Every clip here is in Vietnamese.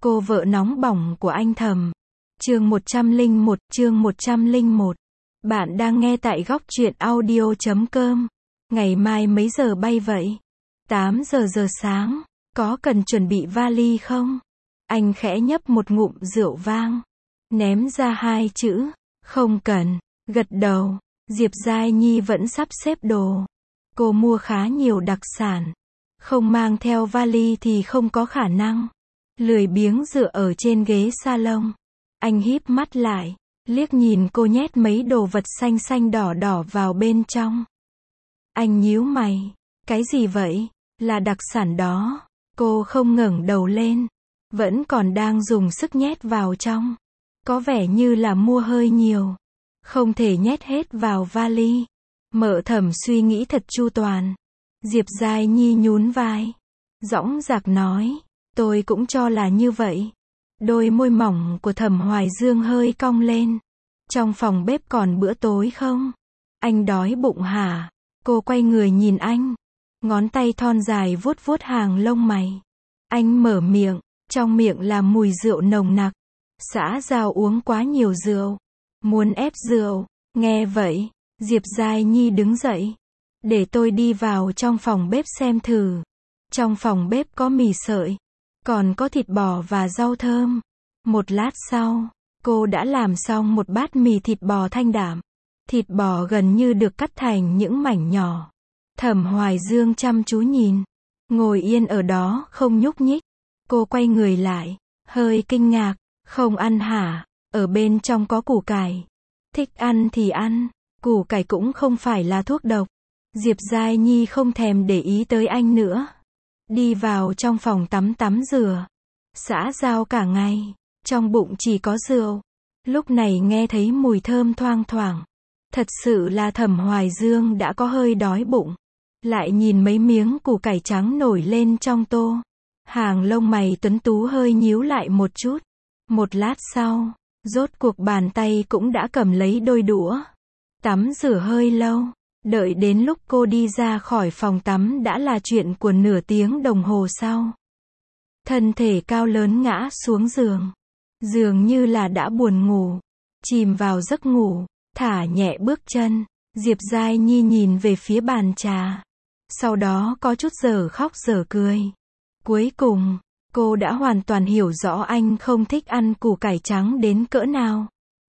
Cô vợ nóng bỏng của anh Thầm. Chương 101. Bạn đang nghe tại góc truyện audio.com. Ngày mai mấy giờ bay vậy? 8 giờ sáng. Có cần chuẩn bị vali không? Anh khẽ nhấp một ngụm rượu vang. Ném ra hai chữ. Không cần. Gật đầu. Diệp Giai Nhi vẫn sắp xếp đồ. Cô mua khá nhiều đặc sản. Không mang theo vali thì không có khả năng. Lười biếng dựa ở trên ghế salon. Anh híp mắt lại, liếc nhìn cô nhét mấy đồ vật xanh xanh đỏ đỏ vào bên trong. Anh nhíu mày. Cái gì vậy? Là đặc sản đó. Cô không ngẩng đầu lên. Vẫn còn đang dùng sức nhét vào trong. Có vẻ như là mua hơi nhiều. Không thể nhét hết vào vali. Mợ Thẩm suy nghĩ thật chu toàn. Diệp Giai Nhi nhún vai. Dõng dạc nói. Tôi cũng cho là như vậy. Đôi môi mỏng của Thẩm Hoài Dương hơi cong lên. Trong phòng bếp còn bữa tối không? Anh đói bụng hả? Cô quay người nhìn anh. Ngón tay thon dài vuốt vuốt hàng lông mày. Anh mở miệng. Trong miệng là mùi rượu nồng nặc. Xã Giao uống quá nhiều rượu. Muốn ép rượu. Nghe vậy, Diệp Giai Nhi đứng dậy. Để tôi đi vào trong phòng bếp xem thử. Trong phòng bếp có mì sợi. Còn có thịt bò và rau thơm. Một lát sau, cô đã làm xong một bát mì thịt bò thanh đạm. Thịt bò gần như được cắt thành những mảnh nhỏ. Thẩm Hoài Dương chăm chú nhìn. Ngồi yên ở đó không nhúc nhích. Cô quay người lại. Hơi kinh ngạc. Không ăn hả? Ở bên trong có củ cải. Thích ăn thì ăn. Củ cải cũng không phải là thuốc độc. Diệp Giai Nhi không thèm để ý tới anh nữa. Đi vào trong phòng tắm rửa. Xã Giao cả ngày. Trong bụng chỉ có rượu. Lúc này nghe thấy mùi thơm thoang thoảng. Thật sự là Thẩm Hoài Dương đã có hơi đói bụng. Lại nhìn mấy miếng củ cải trắng nổi lên trong tô. Hàng lông mày tuấn tú hơi nhíu lại một chút. Một lát sau, rốt cuộc bàn tay cũng đã cầm lấy đôi đũa. Tắm rửa hơi lâu. Đợi đến lúc cô đi ra khỏi phòng tắm đã là chuyện của nửa tiếng đồng hồ sau. Thân thể cao lớn ngã xuống giường. Dường như là đã buồn ngủ. Chìm vào giấc ngủ. Thả nhẹ bước chân. Diệp Giai Nhi nhìn về phía bàn trà. Sau đó có chút dở khóc dở cười. Cuối cùng, cô đã hoàn toàn hiểu rõ anh không thích ăn củ cải trắng đến cỡ nào.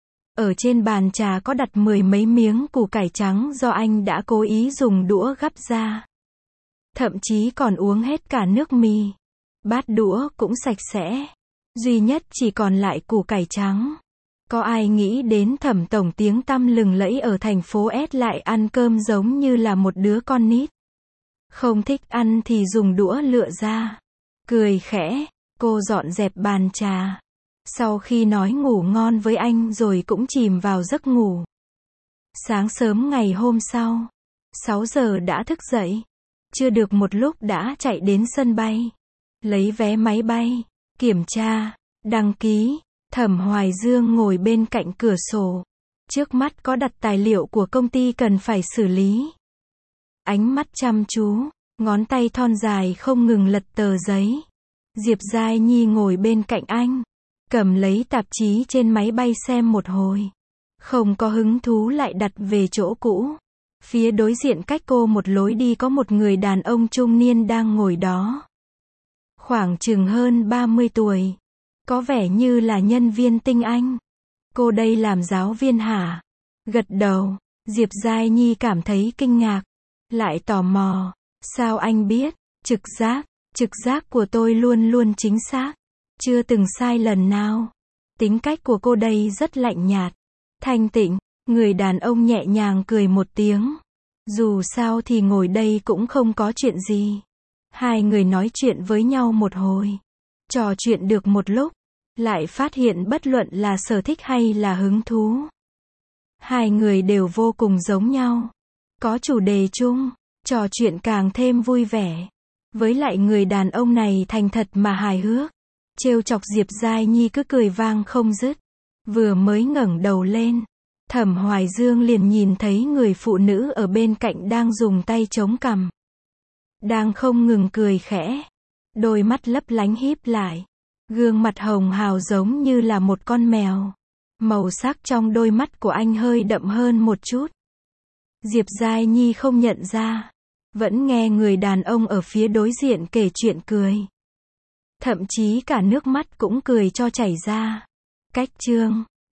Ở trên bàn trà có đặt 10 mấy miếng củ cải trắng do anh đã cố ý dùng đũa gắp ra. Thậm chí còn uống hết cả nước mì. Bát đũa cũng sạch sẽ. Duy nhất chỉ còn lại củ cải trắng. Có ai nghĩ đến Thẩm tổng tiếng tăm lừng lẫy ở thành phố S lại ăn cơm giống như là một đứa con nít. Không thích ăn thì dùng đũa lựa ra. Cười khẽ, cô dọn dẹp bàn trà. Sau khi nói ngủ ngon với anh rồi cũng chìm vào giấc ngủ. Sáng sớm ngày hôm sau, 6 giờ đã thức dậy. Chưa được một lúc đã chạy đến sân bay. Lấy vé máy bay, kiểm tra, đăng ký. Thẩm Hoài Dương ngồi bên cạnh cửa sổ. Trước mắt có đặt tài liệu của công ty cần phải xử lý. Ánh mắt chăm chú, ngón tay thon dài không ngừng lật tờ giấy. Diệp Giai Nhi ngồi bên cạnh anh. Cầm lấy tạp chí trên máy bay xem một hồi. Không có hứng thú lại đặt về chỗ cũ. Phía đối diện cách cô một lối đi có một người đàn ông trung niên đang ngồi đó. Khoảng chừng hơn 30 tuổi. Có vẻ như là nhân viên tinh Anh. Cô đây làm giáo viên hả? Gật đầu. Diệp Giai Nhi cảm thấy kinh ngạc. Lại tò mò. Sao anh biết? Trực giác của tôi luôn luôn chính xác. Chưa từng sai lần nào. Tính cách của cô đây rất lạnh nhạt. Thanh tịnh. Người đàn ông nhẹ nhàng cười một tiếng. Dù sao thì ngồi đây cũng không có chuyện gì. Hai người nói chuyện với nhau một hồi. Trò chuyện được một lúc. Lại phát hiện bất luận là sở thích hay là hứng thú. Hai người đều vô cùng giống nhau. Có chủ đề chung. Trò chuyện càng thêm vui vẻ. Với lại người đàn ông này thành thật mà hài hước. Trêu chọc Diệp Giai Nhi cứ cười vang không dứt. Vừa mới ngẩng đầu lên. Thẩm Hoài Dương liền nhìn thấy người phụ nữ ở bên cạnh đang dùng tay chống cằm. Đang không ngừng cười khẽ. Đôi mắt lấp lánh híp lại. Gương mặt hồng hào giống như là một con mèo. Màu sắc trong đôi mắt của anh hơi đậm hơn một chút. Diệp Giai Nhi không nhận ra. Vẫn nghe người đàn ông ở phía đối diện kể chuyện cười. Thậm chí cả nước mắt cũng cười cho chảy ra. Cách chương